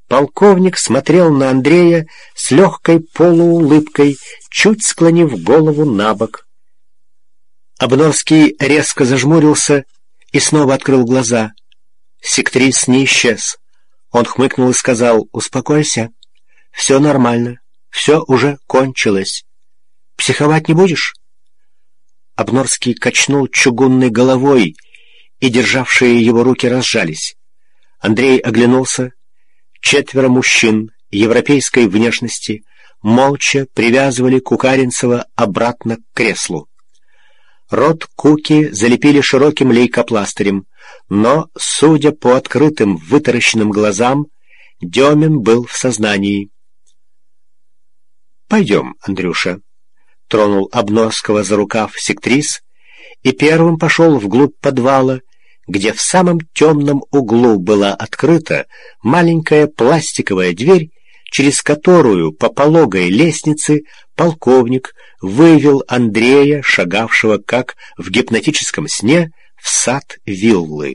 Полковник смотрел на Андрея с легкой полуулыбкой, чуть склонив голову набок. Обнорский резко зажмурился и снова открыл глаза. Сектрис не исчез. Он хмыкнул и сказал: «Успокойся, все нормально, все уже кончилось. Психовать не будешь?» Обнорский качнул чугунной головой, и державшие его руки разжались. Андрей оглянулся. 4 мужчин европейской внешности молча привязывали Кукаренцева обратно к креслу. Рот Куки залепили широким лейкопластырем, но, судя по открытым вытаращенным глазам, Демин был в сознании. «Пойдем, Андрюша», — тронул Обнорского за рукав сектрис и первым пошел вглубь подвала, где в самом темном углу была открыта маленькая пластиковая дверь, через которую по пологой лестнице полковник вывел Андрея, шагавшего как в гипнотическом сне, в сад виллы.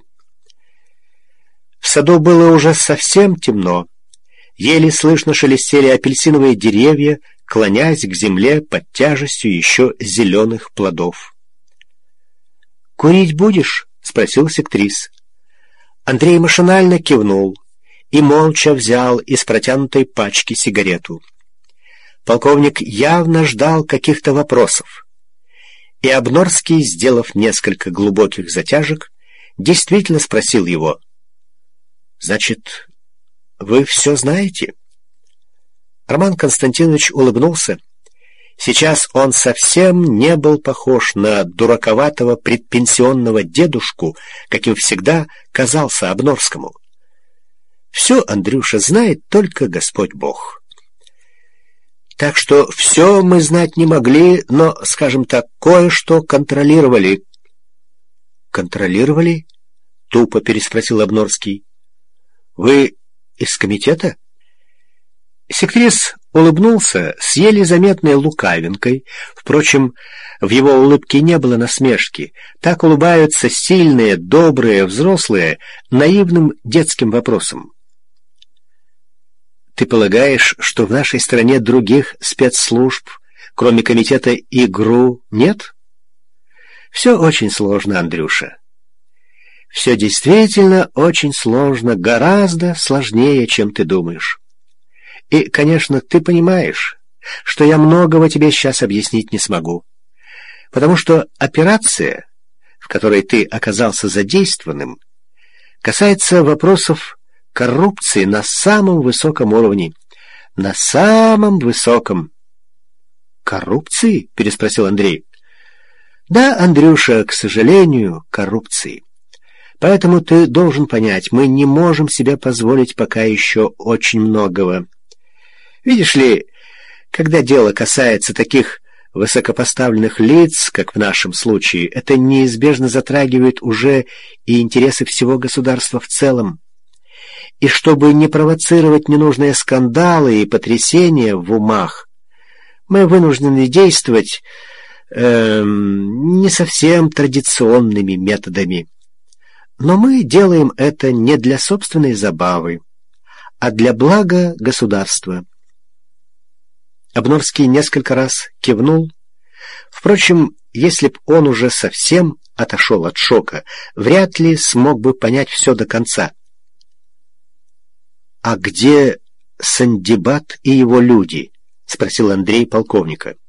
В саду было уже совсем темно. Еле слышно шелестели апельсиновые деревья, клонясь к земле под тяжестью еще зеленых плодов. «Курить будешь?» — спросил сектрис. Андрей машинально кивнул и молча взял из протянутой пачки сигарету. Полковник явно ждал каких-то вопросов, и Обнорский, сделав несколько глубоких затяжек, действительно спросил его: «Значит, вы все знаете?» Роман Константинович улыбнулся. Сейчас он совсем не был похож на дураковатого предпенсионного дедушку, каким всегда казался Обнорскому. «Все, Андрюша, знает только Господь Бог. Так что все мы знать не могли, но, скажем так, кое-что контролировали». «Контролировали?» — тупо переспросил Обнорский. «Вы из комитета?» Сектрис улыбнулся с еле заметной лукавинкой. Впрочем, в его улыбке не было насмешки. Так улыбаются сильные, добрые, взрослые, наивным детским вопросом. «Ты полагаешь, что в нашей стране других спецслужб, кроме комитета ИГРУ, нет?» «Все очень сложно, Андрюша. Все действительно очень сложно, гораздо сложнее, чем ты думаешь. И, конечно, ты понимаешь, что я многого тебе сейчас объяснить не смогу, потому что операция, в которой ты оказался задействованным, касается вопросов коррупции на самом высоком уровне. На самом высоком. «Коррупции?» — переспросил Андрей. «Да, Андрюша, к сожалению, коррупции. Поэтому ты должен понять, мы не можем себе позволить пока еще очень многого. Видишь ли, когда дело касается таких высокопоставленных лиц, как в нашем случае, это неизбежно затрагивает уже и интересы всего государства в целом. И чтобы не провоцировать ненужные скандалы и потрясения в умах, мы вынуждены действовать не совсем традиционными методами. Но мы делаем это не для собственной забавы, а для блага государства». Обнорский несколько раз кивнул. Впрочем, если б он уже совсем отошел от шока, вряд ли смог бы понять все до конца. «А где Сандибат и его люди?» — спросил Андрей полковника.